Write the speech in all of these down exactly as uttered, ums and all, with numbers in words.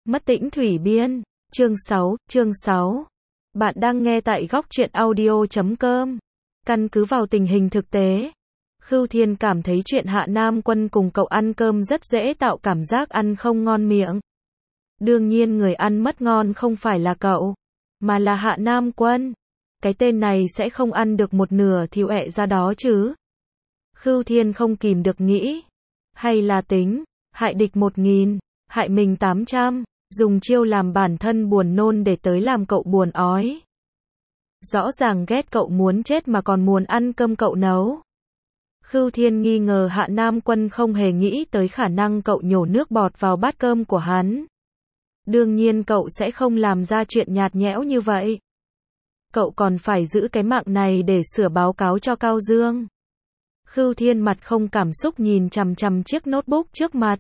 Mất tĩnh thủy biên. Chương sáu, chương sáu. Bạn đang nghe tại góc truyện audio chấm com. Căn cứ vào tình hình thực tế, Khưu Thiên cảm thấy chuyện Hạ Nam Quân cùng cậu ăn cơm rất dễ tạo cảm giác ăn không ngon miệng. Đương nhiên người ăn mất ngon không phải là cậu, mà là Hạ Nam Quân. Cái tên này sẽ không ăn được một nửa thì ọe ra đó chứ. Khưu Thiên không kìm được nghĩ. Hay là tính, hại địch một nghìn, hại mình tám trăm, dùng chiêu làm bản thân buồn nôn để tới làm cậu buồn ói. Rõ ràng ghét cậu muốn chết mà còn muốn ăn cơm cậu nấu. Khưu Thiên nghi ngờ Hạ Nam Quân không hề nghĩ tới khả năng cậu nhổ nước bọt vào bát cơm của hắn. Đương nhiên cậu sẽ không làm ra chuyện nhạt nhẽo như vậy. Cậu còn phải giữ cái mạng này để sửa báo cáo cho Cao Dương. Khưu Thiên mặt không cảm xúc nhìn chằm chằm chiếc notebook trước mặt.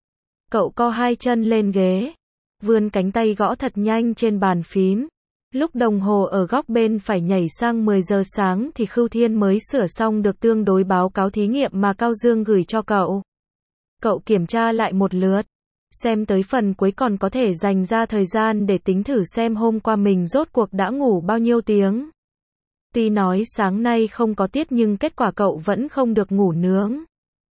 Cậu co hai chân lên ghế, vươn cánh tay gõ thật nhanh trên bàn phím. Lúc đồng hồ ở góc bên phải nhảy sang mười giờ sáng thì Khưu Thiên mới sửa xong được tương đối báo cáo thí nghiệm mà Cao Dương gửi cho cậu. Cậu kiểm tra lại một lượt, xem tới phần cuối còn có thể dành ra thời gian để tính thử xem hôm qua mình rốt cuộc đã ngủ bao nhiêu tiếng. Tuy nói sáng nay không có tiết nhưng kết quả cậu vẫn không được ngủ nướng.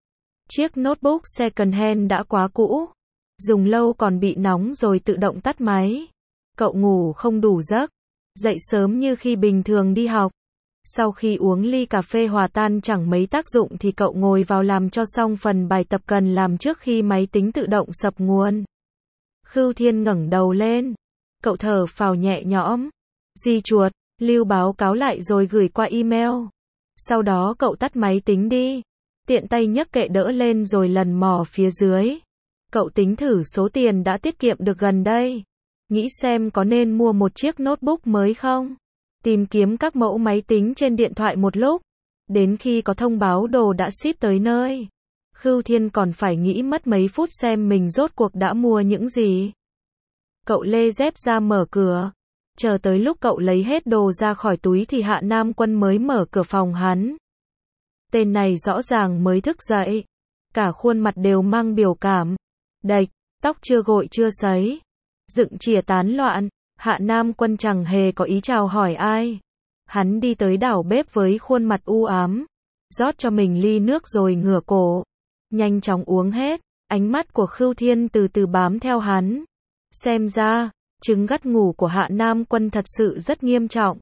Chiếc notebook second hand đã quá cũ, dùng lâu còn bị nóng rồi tự động tắt máy. Cậu ngủ không đủ giấc, dậy sớm như khi bình thường đi học. Sau khi uống ly cà phê hòa tan chẳng mấy tác dụng thì cậu ngồi vào làm cho xong phần bài tập cần làm trước khi máy tính tự động sập nguồn. Khưu Thiên ngẩng đầu lên, cậu thở phào nhẹ nhõm, di chuột, lưu báo cáo lại rồi gửi qua email. Sau đó cậu tắt máy tính đi, tiện tay nhấc kệ đỡ lên rồi lần mò phía dưới. Cậu tính thử số tiền đã tiết kiệm được gần đây, nghĩ xem có nên mua một chiếc notebook mới không. Tìm kiếm các mẫu máy tính trên điện thoại một lúc, đến khi có thông báo đồ đã ship tới nơi, Khưu Thiên còn phải nghĩ mất mấy phút xem mình rốt cuộc đã mua những gì. Cậu lê dép ra mở cửa, chờ tới lúc cậu lấy hết đồ ra khỏi túi thì Hạ Nam Quân mới mở cửa phòng hắn. Tên này rõ ràng mới thức dậy, cả khuôn mặt đều mang biểu cảm, đệch, tóc chưa gội chưa sấy, dựng chìa tán loạn. Hạ Nam Quân chẳng hề có ý chào hỏi ai. Hắn đi tới đảo bếp với khuôn mặt u ám, rót cho mình ly nước rồi ngửa cổ, nhanh chóng uống hết. Ánh mắt của Khưu Thiên từ từ bám theo hắn. Xem ra, chứng gắt ngủ của Hạ Nam Quân thật sự rất nghiêm trọng.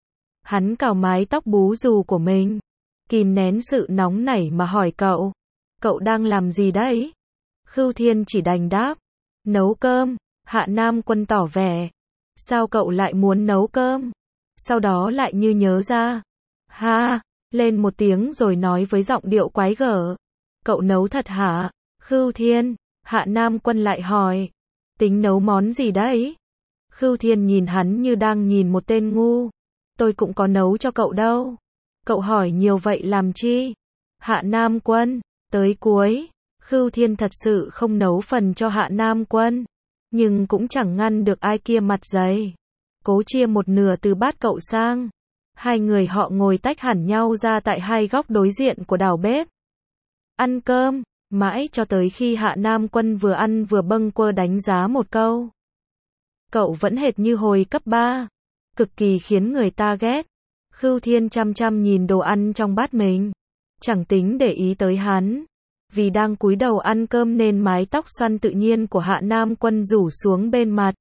Hắn cào mái tóc bú rù của mình, kìm nén sự nóng nảy mà hỏi cậu, cậu đang làm gì đấy? Khưu Thiên chỉ đành đáp, nấu cơm. Hạ Nam Quân tỏ vẻ, sao cậu lại muốn nấu cơm? Sau đó lại như nhớ ra, ha, lên một tiếng rồi nói với giọng điệu quái gở, cậu nấu thật hả? Khưu Thiên, Hạ Nam Quân lại hỏi, tính nấu món gì đấy? Khưu Thiên nhìn hắn như đang nhìn một tên ngu, tôi cũng có nấu cho cậu đâu. Cậu hỏi nhiều vậy làm chi? Hạ Nam Quân, tới cuối, Khưu Thiên thật sự không nấu phần cho Hạ Nam Quân, nhưng cũng chẳng ngăn được ai kia mặt dày, cố chia một nửa từ bát cậu sang. Hai người họ ngồi tách hẳn nhau ra tại hai góc đối diện của đảo bếp. Ăn cơm, mãi cho tới khi Hạ Nam Quân vừa ăn vừa bâng quơ đánh giá một câu. Cậu vẫn hệt như hồi cấp ba, cực kỳ khiến người ta ghét. Khưu Thiên chăm chăm nhìn đồ ăn trong bát mình, chẳng tính để ý tới hắn. Vì đang cúi đầu ăn cơm nên mái tóc xoăn tự nhiên của Hạ Nam Quân rủ xuống bên mặt.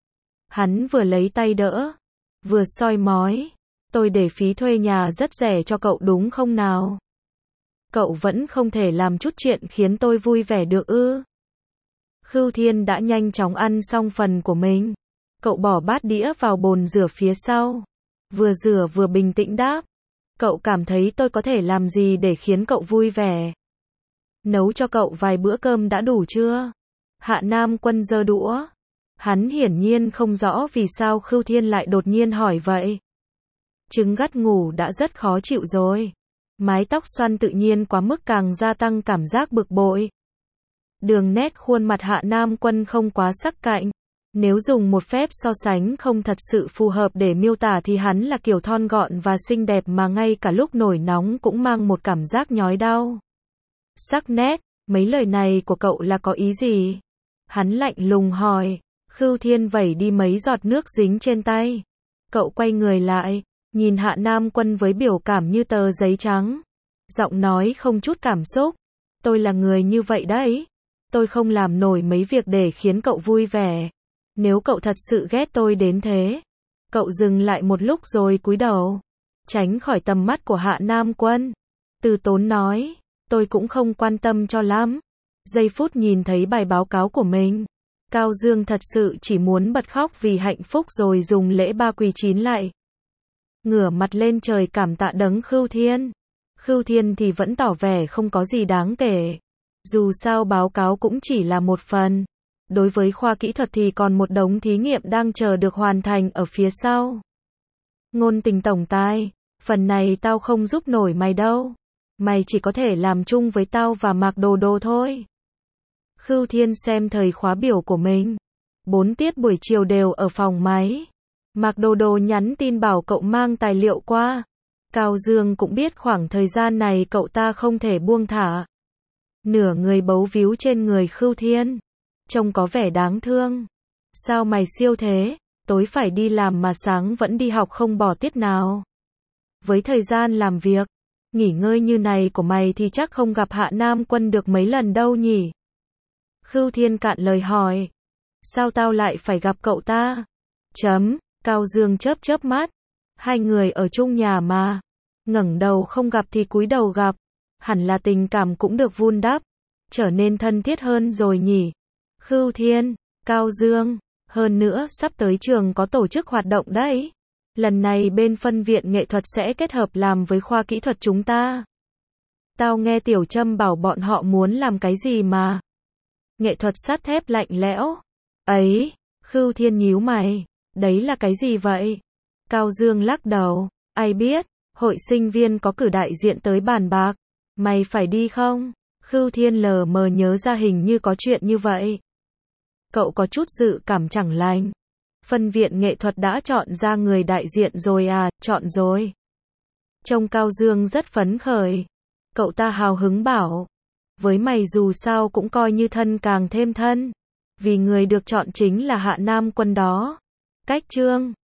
Hắn vừa lấy tay đỡ, vừa soi mói, tôi để phí thuê nhà rất rẻ cho cậu đúng không nào? Cậu vẫn không thể làm chút chuyện khiến tôi vui vẻ được ư? Khưu Thiên đã nhanh chóng ăn xong phần của mình. Cậu bỏ bát đĩa vào bồn rửa phía sau, vừa rửa vừa bình tĩnh đáp, cậu cảm thấy tôi có thể làm gì để khiến cậu vui vẻ? Nấu cho cậu vài bữa cơm đã đủ chưa? Hạ Nam Quân giơ đũa. Hắn hiển nhiên không rõ vì sao Khưu Thiên lại đột nhiên hỏi vậy. Chứng gắt ngủ đã rất khó chịu rồi. Mái tóc xoăn tự nhiên quá mức càng gia tăng cảm giác bực bội. Đường nét khuôn mặt Hạ Nam Quân không quá sắc cạnh. Nếu dùng một phép so sánh không thật sự phù hợp để miêu tả thì hắn là kiểu thon gọn và xinh đẹp mà ngay cả lúc nổi nóng cũng mang một cảm giác nhói đau. Sắc nét, mấy lời này của cậu là có ý gì? Hắn lạnh lùng hỏi. Khưu Thiên vẩy đi mấy giọt nước dính trên tay. Cậu quay người lại, nhìn Hạ Nam Quân với biểu cảm như tờ giấy trắng. Giọng nói không chút cảm xúc. Tôi là người như vậy đấy. Tôi không làm nổi mấy việc để khiến cậu vui vẻ. Nếu cậu thật sự ghét tôi đến thế. Cậu dừng lại một lúc rồi cúi đầu, tránh khỏi tầm mắt của Hạ Nam Quân. Từ tốn nói, tôi cũng không quan tâm cho lắm. Giây phút nhìn thấy bài báo cáo của mình, Cao Dương thật sự chỉ muốn bật khóc vì hạnh phúc rồi dùng lễ ba quỳ chín lạy. Ngửa mặt lên trời cảm tạ đấng Khưu Thiên. Khưu Thiên thì vẫn tỏ vẻ không có gì đáng kể. Dù sao báo cáo cũng chỉ là một phần. Đối với khoa kỹ thuật thì còn một đống thí nghiệm đang chờ được hoàn thành ở phía sau. Ngôn Tình tổng tài, phần này tao không giúp nổi mày đâu. Mày chỉ có thể làm chung với tao và Mạc Đồ Đồ thôi. Khưu Thiên xem thời khóa biểu của mình. Bốn tiết buổi chiều đều ở phòng máy. Mạc Đồ Đồ nhắn tin bảo cậu mang tài liệu qua. Cao Dương cũng biết khoảng thời gian này cậu ta không thể buông thả. Nửa người bấu víu trên người Khưu Thiên. Trông có vẻ đáng thương. Sao mày siêu thế? Tối phải đi làm mà sáng vẫn đi học không bỏ tiết nào. Với thời gian làm việc, nghỉ ngơi như này của mày thì chắc không gặp Hạ Nam Quân được mấy lần đâu nhỉ? Khưu Thiên cạn lời hỏi. Sao tao lại phải gặp cậu ta? Chấm, Cao Dương chớp chớp mắt. Hai người ở chung nhà mà. Ngẩng đầu không gặp thì cúi đầu gặp. Hẳn là tình cảm cũng được vun đắp. Trở nên thân thiết hơn rồi nhỉ? Khưu Thiên, Cao Dương, hơn nữa sắp tới trường có tổ chức hoạt động đấy. Lần này bên phân viện nghệ thuật sẽ kết hợp làm với khoa kỹ thuật chúng ta. Tao nghe Tiểu Trâm bảo bọn họ muốn làm cái gì mà. Nghệ thuật sắt thép lạnh lẽo. Ấy, Khưu Thiên nhíu mày. Đấy là cái gì vậy? Cao Dương lắc đầu. Ai biết, hội sinh viên có cử đại diện tới bàn bạc. Mày phải đi không? Khưu Thiên lờ mờ nhớ ra hình như có chuyện như vậy. Cậu có chút dự cảm chẳng lành. Phân viện nghệ thuật đã chọn ra người đại diện rồi à? Chọn rồi. Trông Cao Dương rất phấn khởi. Cậu ta hào hứng bảo. Với mày dù sao cũng coi như thân càng thêm thân. Vì người được chọn chính là Hạ Nam Quân đó. Cách chương